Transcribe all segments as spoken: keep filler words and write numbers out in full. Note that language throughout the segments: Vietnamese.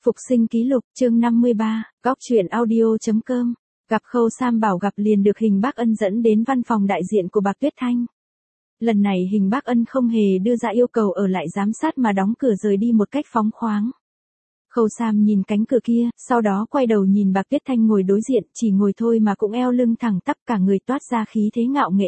Phục sinh ký lục chương năm mươi ba, góc truyện audio.com. Gặp Khâu Sam bảo gặp liền được Hình Bác Ân dẫn đến văn phòng đại diện của Bạc Tuyết Thanh. Lần này Hình Bác Ân không hề đưa ra yêu cầu ở lại giám sát mà đóng cửa rời đi một cách phóng khoáng. Khâu Sam nhìn cánh cửa kia, sau đó quay đầu nhìn Bạc Tuyết Thanh ngồi đối diện, chỉ ngồi thôi mà cũng eo lưng thẳng tắp, cả người toát ra khí thế ngạo nghễ.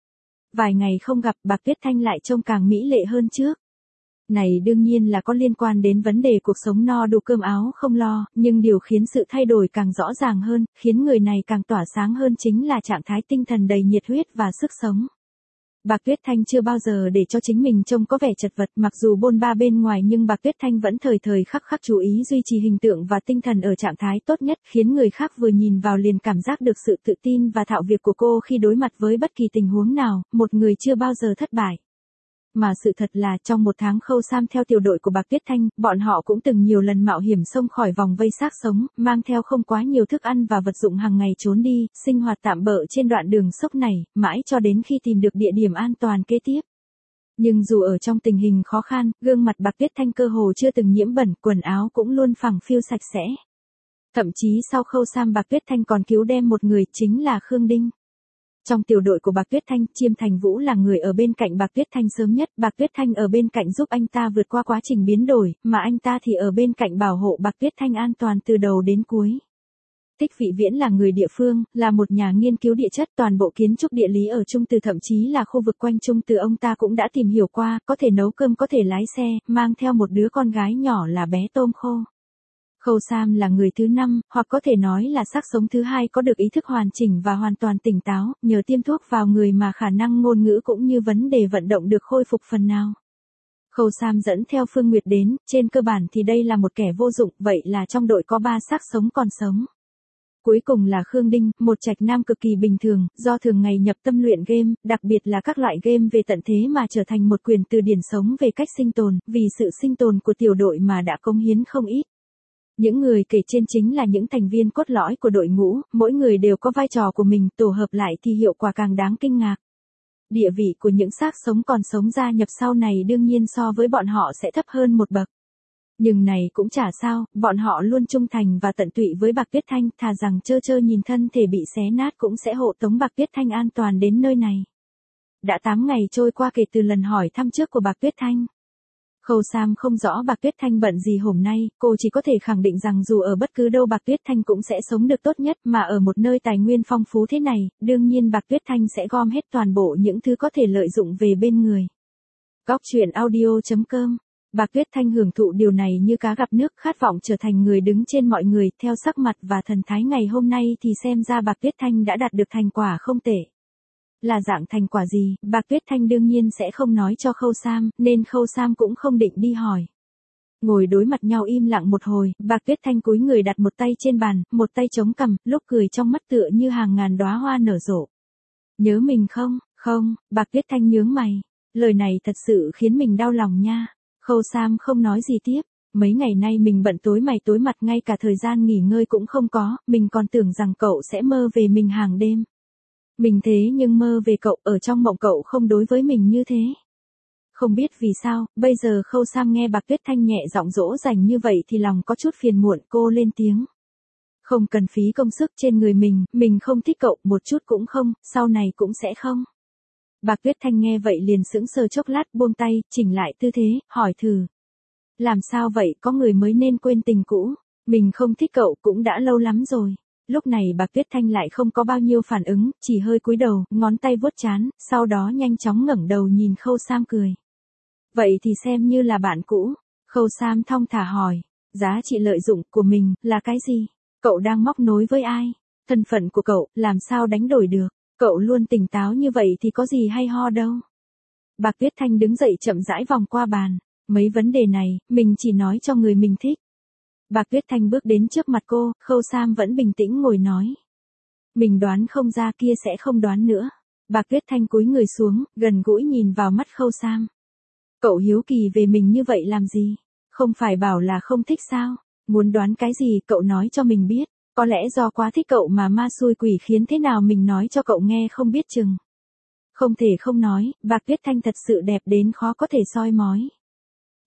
Vài ngày không gặp, Bạc Tuyết Thanh lại trông càng mỹ lệ hơn trước. Này đương nhiên là có liên quan đến vấn đề cuộc sống no đủ cơm áo không lo, nhưng điều khiến sự thay đổi càng rõ ràng hơn, khiến người này càng tỏa sáng hơn chính là trạng thái tinh thần đầy nhiệt huyết và sức sống. Bạc Tuyết Thanh chưa bao giờ để cho chính mình trông có vẻ chật vật, mặc dù bôn ba bên ngoài nhưng Bạc Tuyết Thanh vẫn thời thời khắc khắc chú ý duy trì hình tượng và tinh thần ở trạng thái tốt nhất, khiến người khác vừa nhìn vào liền cảm giác được sự tự tin và thạo việc của cô khi đối mặt với bất kỳ tình huống nào, một người chưa bao giờ thất bại. Mà sự thật là trong một tháng Khâu Sam theo tiểu đội của Bạc Tuyết Thanh, bọn họ cũng từng nhiều lần mạo hiểm xông khỏi vòng vây xác sống, mang theo không quá nhiều thức ăn và vật dụng hàng ngày trốn đi, sinh hoạt tạm bợ trên đoạn đường sốc này, mãi cho đến khi tìm được địa điểm an toàn kế tiếp. Nhưng dù ở trong tình hình khó khăn, gương mặt Bạc Tuyết Thanh cơ hồ chưa từng nhiễm bẩn, quần áo cũng luôn phẳng phiu sạch sẽ. Thậm chí sau Khâu Sam Bạc Tuyết Thanh còn cứu đem một người, chính là Khương Đinh. Trong tiểu đội của Bạc Tuyết Thanh, Chiêm Thành Vũ là người ở bên cạnh Bạc Tuyết Thanh sớm nhất, Bạc Tuyết Thanh ở bên cạnh giúp anh ta vượt qua quá trình biến đổi, mà anh ta thì ở bên cạnh bảo hộ Bạc Tuyết Thanh an toàn từ đầu đến cuối. Tích Vị Viễn là người địa phương, là một nhà nghiên cứu địa chất, toàn bộ kiến trúc địa lý ở Trung Từ thậm chí là khu vực quanh Trung Từ ông ta cũng đã tìm hiểu qua, có thể nấu cơm có thể lái xe, mang theo một đứa con gái nhỏ là bé Tôm Khô. Khâu Sam là người thứ năm, hoặc có thể nói là xác sống thứ hai có được ý thức hoàn chỉnh và hoàn toàn tỉnh táo, nhờ tiêm thuốc vào người mà khả năng ngôn ngữ cũng như vấn đề vận động được khôi phục phần nào. Khâu Sam dẫn theo Phương Nguyệt đến, trên cơ bản thì đây là một kẻ vô dụng, vậy là trong đội có ba xác sống còn sống. Cuối cùng là Khương Đinh, một trạch nam cực kỳ bình thường, do thường ngày nhập tâm luyện game, đặc biệt là các loại game về tận thế mà trở thành một quyển từ điển sống về cách sinh tồn, vì sự sinh tồn của tiểu đội mà đã cống hiến không ít. Những người kể trên chính là những thành viên cốt lõi của đội ngũ, mỗi người đều có vai trò của mình, tổ hợp lại thì hiệu quả càng đáng kinh ngạc. Địa vị của những xác sống còn sống gia nhập sau này đương nhiên so với bọn họ sẽ thấp hơn một bậc. Nhưng này cũng chả sao, bọn họ luôn trung thành và tận tụy với Bạc Tuyết Thanh, thà rằng trơ trơ nhìn thân thể bị xé nát cũng sẽ hộ tống Bạc Tuyết Thanh an toàn đến nơi này. Đã tám ngày trôi qua kể từ lần hỏi thăm trước của Bạc Tuyết Thanh. Khâu Sam không rõ Bạc Tuyết Thanh bận gì hôm nay, cô chỉ có thể khẳng định rằng dù ở bất cứ đâu Bạc Tuyết Thanh cũng sẽ sống được tốt nhất, mà ở một nơi tài nguyên phong phú thế này, đương nhiên Bạc Tuyết Thanh sẽ gom hết toàn bộ những thứ có thể lợi dụng về bên người. Góc truyện audio.com. Bạc Tuyết Thanh hưởng thụ điều này như cá gặp nước, khát vọng trở thành người đứng trên mọi người, theo sắc mặt và thần thái ngày hôm nay thì xem ra Bạc Tuyết Thanh đã đạt được thành quả không tệ. Là dạng thành quả gì, Bạc Tuyết Thanh đương nhiên sẽ không nói cho Khâu Sam, nên Khâu Sam cũng không định đi hỏi. Ngồi đối mặt nhau im lặng một hồi, Bạc Tuyết Thanh cúi người đặt một tay trên bàn, một tay chống cằm, lúc cười trong mắt tựa như hàng ngàn đóa hoa nở rộ. Nhớ mình không? Không, Bạc Tuyết Thanh nhướng mày. Lời này thật sự khiến mình đau lòng nha. Khâu Sam không nói gì tiếp. Mấy ngày nay mình bận tối mày tối mặt, ngay cả thời gian nghỉ ngơi cũng không có, mình còn tưởng rằng cậu sẽ mơ về mình hàng đêm. Mình thế nhưng mơ về cậu, ở trong mộng cậu không đối với mình như thế. Không biết vì sao, bây giờ Khâu Sam nghe Bạc Tuyết Thanh nhẹ giọng dỗ dành như vậy thì lòng có chút phiền muộn, cô lên tiếng. Không cần phí công sức trên người mình, mình không thích cậu, một chút cũng không, sau này cũng sẽ không. Bạc Tuyết Thanh nghe vậy liền sững sờ chốc lát, buông tay, chỉnh lại tư thế, hỏi thử. Làm sao vậy, có người mới nên quên tình cũ, mình không thích cậu cũng đã lâu lắm rồi. Lúc này Bạc Tuyết Thanh lại không có bao nhiêu phản ứng, chỉ hơi cúi đầu, ngón tay vuốt trán, sau đó nhanh chóng ngẩng đầu nhìn Khâu Sam cười. Vậy thì xem như là bạn cũ. Khâu Sam thong thả hỏi, giá trị lợi dụng của mình là cái gì? Cậu đang móc nối với ai? Thân phận của cậu làm sao đánh đổi được? Cậu luôn tỉnh táo như vậy thì có gì hay ho đâu. Bạc Tuyết Thanh đứng dậy chậm rãi vòng qua bàn. Mấy vấn đề này, mình chỉ nói cho người mình thích. Bạc Tuyết Thanh bước đến trước mặt cô, Khâu Sam vẫn bình tĩnh ngồi nói. Mình đoán không ra, kia sẽ không đoán nữa. Bạc Tuyết Thanh cúi người xuống, gần gũi nhìn vào mắt Khâu Sam. Cậu hiếu kỳ về mình như vậy làm gì? Không phải bảo là không thích sao? Muốn đoán cái gì cậu nói cho mình biết. Có lẽ do quá thích cậu mà ma xui quỷ khiến thế nào mình nói cho cậu nghe không biết chừng. Không thể không nói, Bạc Tuyết Thanh thật sự đẹp đến khó có thể soi mói.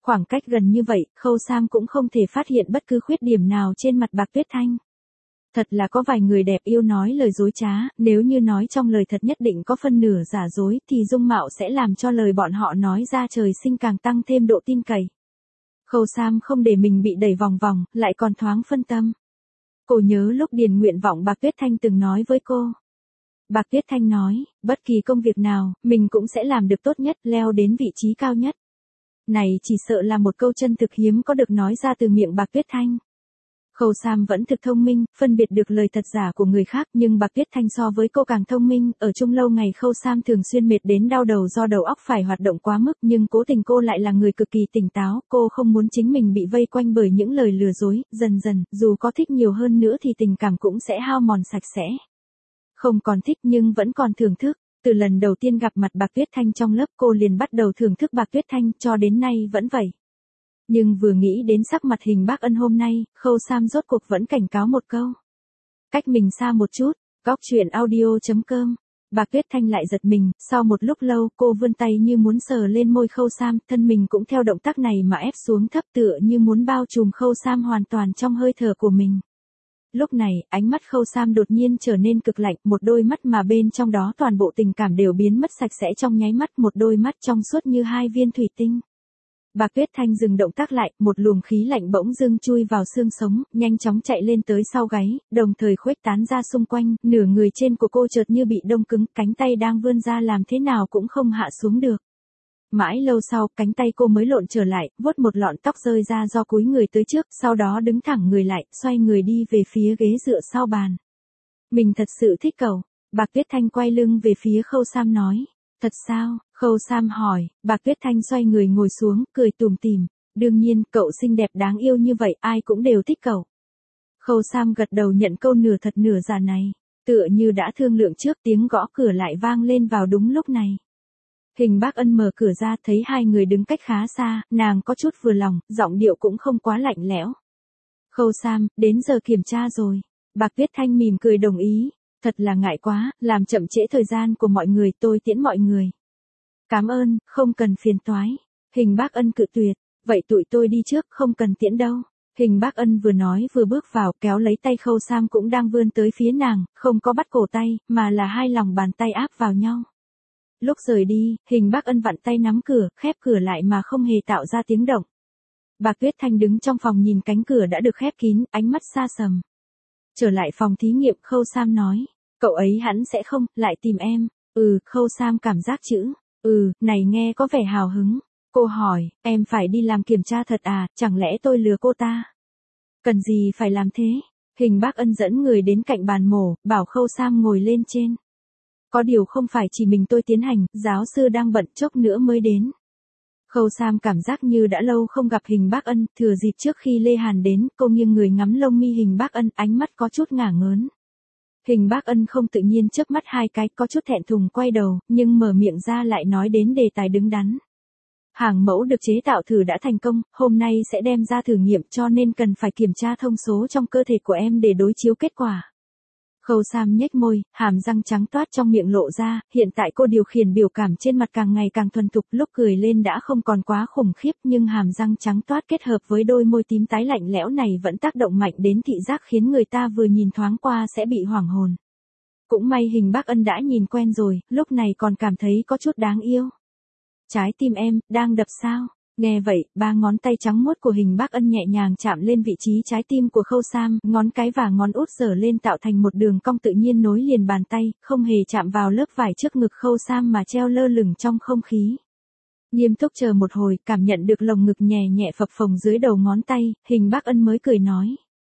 Khoảng cách gần như vậy, Khâu Sam cũng không thể phát hiện bất cứ khuyết điểm nào trên mặt Bạc Tuyết Thanh. Thật là có vài người đẹp yêu nói lời dối trá, nếu như nói trong lời thật nhất định có phân nửa giả dối thì dung mạo sẽ làm cho lời bọn họ nói ra trời sinh càng tăng thêm độ tin cậy. Khâu Sam không để mình bị đẩy vòng vòng, lại còn thoáng phân tâm. Cô nhớ lúc điền nguyện vọng Bạc Tuyết Thanh từng nói với cô. Bạc Tuyết Thanh nói, bất kỳ công việc nào, mình cũng sẽ làm được tốt nhất, leo đến vị trí cao nhất. Này chỉ sợ là một câu chân thực hiếm có được nói ra từ miệng Bạc Tuyết Thanh. Khâu Sam vẫn thực thông minh, phân biệt được lời thật giả của người khác, nhưng Bạc Tuyết Thanh so với cô càng thông minh, ở chung lâu ngày Khâu Sam thường xuyên mệt đến đau đầu do đầu óc phải hoạt động quá mức, nhưng cố tình cô lại là người cực kỳ tỉnh táo, cô không muốn chính mình bị vây quanh bởi những lời lừa dối, dần dần, dù có thích nhiều hơn nữa thì tình cảm cũng sẽ hao mòn sạch sẽ. Không còn thích nhưng vẫn còn thưởng thức, từ lần đầu tiên gặp mặt Bạc Tuyết Thanh trong lớp cô liền bắt đầu thưởng thức Bạc Tuyết Thanh, cho đến nay vẫn vậy. Nhưng vừa nghĩ đến sắc mặt Hình Bác Ân hôm nay, Khâu Sam rốt cuộc vẫn cảnh cáo một câu. Cách mình xa một chút, góc truyện audio chấm com. Bạc Tuyết Thanh lại giật mình, sau một lúc lâu cô vươn tay như muốn sờ lên môi Khâu Sam, thân mình cũng theo động tác này mà ép xuống thấp tựa như muốn bao trùm Khâu Sam hoàn toàn trong hơi thở của mình. Lúc này, ánh mắt Khâu Sam đột nhiên trở nên cực lạnh, một đôi mắt mà bên trong đó toàn bộ tình cảm đều biến mất sạch sẽ trong nháy mắt, một đôi mắt trong suốt như hai viên thủy tinh. Bạc Tuyết Thanh dừng động tác lại, một luồng khí lạnh bỗng dưng chui vào xương sống, nhanh chóng chạy lên tới sau gáy, đồng thời khuếch tán ra xung quanh, nửa người trên của cô chợt như bị đông cứng, cánh tay đang vươn ra làm thế nào cũng không hạ xuống được. Mãi lâu sau, cánh tay cô mới lộn trở lại, vuốt một lọn tóc rơi ra do cúi người tới trước, sau đó đứng thẳng người lại, xoay người đi về phía ghế dựa sau bàn. Mình thật sự thích cậu. Bạc Tuyết Thanh quay lưng về phía Khâu Sam nói. Thật sao? Khâu Sam hỏi. Bạc Tuyết Thanh xoay người ngồi xuống, cười tủm tỉm. Đương nhiên, cậu xinh đẹp đáng yêu như vậy, ai cũng đều thích cậu. Khâu Sam gật đầu nhận câu nửa thật nửa giả này. Tựa như đã thương lượng trước, tiếng gõ cửa lại vang lên vào đúng lúc này. Hình Bác Ân mở cửa ra, thấy hai người đứng cách khá xa, nàng có chút vừa lòng, giọng điệu cũng không quá lạnh lẽo. Khâu Sam, đến giờ kiểm tra rồi. Bạc Tuyết Thanh mỉm cười đồng ý. Thật là ngại quá, làm chậm trễ thời gian của mọi người, tôi tiễn mọi người. Cảm ơn, không cần phiền toái. Hình Bác Ân cự tuyệt. Vậy tụi tôi đi trước, không cần tiễn đâu. Hình Bác Ân vừa nói vừa bước vào, kéo lấy tay Khâu Sam cũng đang vươn tới phía nàng, không có bắt cổ tay, mà là hai lòng bàn tay áp vào nhau. Lúc rời đi, Hình Bác Ân vặn tay nắm cửa, khép cửa lại mà không hề tạo ra tiếng động. Bạc Tuyết Thanh đứng trong phòng nhìn cánh cửa đã được khép kín, ánh mắt xa sầm. Trở lại phòng thí nghiệm, Khâu Sam nói, cậu ấy hẳn sẽ không, lại tìm em. Ừ, Khâu Sam cảm giác chữ, ừ, này nghe có vẻ hào hứng. Cô hỏi, em phải đi làm kiểm tra thật à, chẳng lẽ tôi lừa cô ta? Cần gì phải làm thế? Hình Bác Ân dẫn người đến cạnh bàn mổ, bảo Khâu Sam ngồi lên trên. Có điều không phải chỉ mình tôi tiến hành, giáo sư đang bận, chốc nữa mới đến. Khâu Sam cảm giác như đã lâu không gặp Hình Bác Ân, thừa dịp trước khi Lê Hàn đến, cô nghiêng người ngắm lông mi Hình Bác Ân, ánh mắt có chút ngả ngớn. Hình Bác Ân không tự nhiên chớp mắt hai cái, có chút thẹn thùng quay đầu, nhưng mở miệng ra lại nói đến đề tài đứng đắn. Hàng mẫu được chế tạo thử đã thành công, hôm nay sẽ đem ra thử nghiệm, cho nên cần phải kiểm tra thông số trong cơ thể của em để đối chiếu kết quả. Khâu Sam nhếch môi, hàm răng trắng toát trong miệng lộ ra, hiện tại cô điều khiển biểu cảm trên mặt càng ngày càng thuần thục, lúc cười lên đã không còn quá khủng khiếp, nhưng hàm răng trắng toát kết hợp với đôi môi tím tái lạnh lẽo này vẫn tác động mạnh đến thị giác khiến người ta vừa nhìn thoáng qua sẽ bị hoảng hồn. Cũng may Hình Bác Ân đã nhìn quen rồi, lúc này còn cảm thấy có chút đáng yêu. Trái tim em, đang đập sao? Nghe vậy, ba ngón tay trắng muốt của Hình Bác Ân nhẹ nhàng chạm lên vị trí trái tim của Khâu Sam, ngón cái và ngón út giở lên tạo thành một đường cong tự nhiên nối liền bàn tay, không hề chạm vào lớp vải trước ngực Khâu Sam mà treo lơ lửng trong không khí. Nghiêm túc chờ một hồi, cảm nhận được lồng ngực nhẹ nhẹ phập phồng dưới đầu ngón tay, Hình Bác Ân mới cười nói.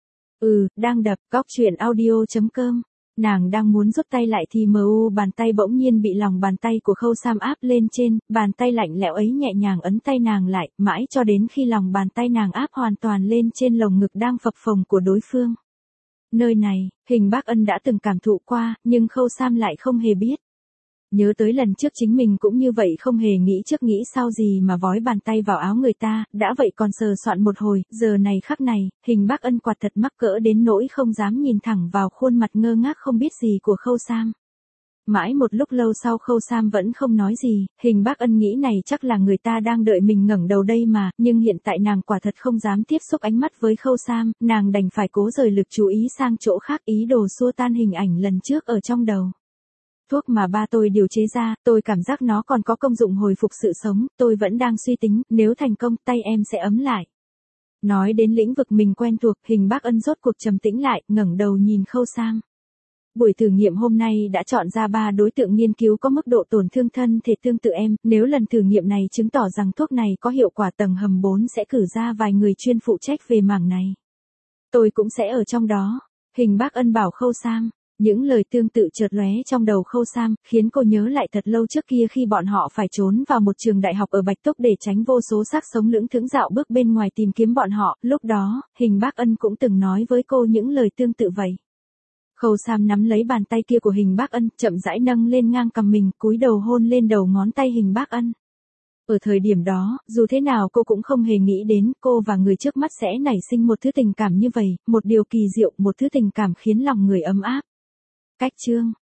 Ừ, đang đập, góc truyện audio chấm com. Nàng đang muốn rút tay lại thì mu bàn tay bỗng nhiên bị lòng bàn tay của Khâu Sam áp lên trên, bàn tay lạnh lẽo ấy nhẹ nhàng ấn tay nàng lại, mãi cho đến khi lòng bàn tay nàng áp hoàn toàn lên trên lồng ngực đang phập phồng của đối phương. Nơi này, Hình Bác Ân đã từng cảm thụ qua, nhưng Khâu Sam lại không hề biết. Nhớ tới lần trước chính mình cũng như vậy, không hề nghĩ trước nghĩ sau gì mà vói bàn tay vào áo người ta, đã vậy còn sờ soạn một hồi, giờ này khắc này, Hình Bác Ân quả thật mắc cỡ đến nỗi không dám nhìn thẳng vào khuôn mặt ngơ ngác không biết gì của Khâu Sam. Mãi một lúc lâu sau Khâu Sam vẫn không nói gì, Hình Bác Ân nghĩ này chắc là người ta đang đợi mình ngẩng đầu đây mà, nhưng hiện tại nàng quả thật không dám tiếp xúc ánh mắt với Khâu Sam, nàng đành phải cố rời lực chú ý sang chỗ khác, ý đồ xua tan hình ảnh lần trước ở trong đầu. Thuốc mà ba tôi điều chế ra, tôi cảm giác nó còn có công dụng hồi phục sự sống, tôi vẫn đang suy tính, nếu thành công tay em sẽ ấm lại. Nói đến lĩnh vực mình quen thuộc, Hình Bác Ân rốt cuộc trầm tĩnh lại, ngẩng đầu nhìn Khâu Sam. Buổi thử nghiệm hôm nay đã chọn ra ba đối tượng nghiên cứu có mức độ tổn thương thân thể tương tự em, nếu lần thử nghiệm này chứng tỏ rằng thuốc này có hiệu quả tầng hầm bốn sẽ cử ra vài người chuyên phụ trách về mảng này. Tôi cũng sẽ ở trong đó, Hình Bác Ân bảo Khâu Sam. Những lời tương tự chợt lóe trong đầu Khâu Sam, khiến cô nhớ lại thật lâu trước kia khi bọn họ phải trốn vào một trường đại học ở Bạch Túc để tránh vô số xác sống lưỡng thững dạo bước bên ngoài tìm kiếm bọn họ, lúc đó, Hình Bác Ân cũng từng nói với cô những lời tương tự vậy. Khâu Sam nắm lấy bàn tay kia của Hình Bác Ân, chậm rãi nâng lên ngang cằm mình, cúi đầu hôn lên đầu ngón tay Hình Bác Ân. Ở thời điểm đó, dù thế nào cô cũng không hề nghĩ đến cô và người trước mắt sẽ nảy sinh một thứ tình cảm như vậy, một điều kỳ diệu, một thứ tình cảm khiến lòng người ấm áp. Cách chương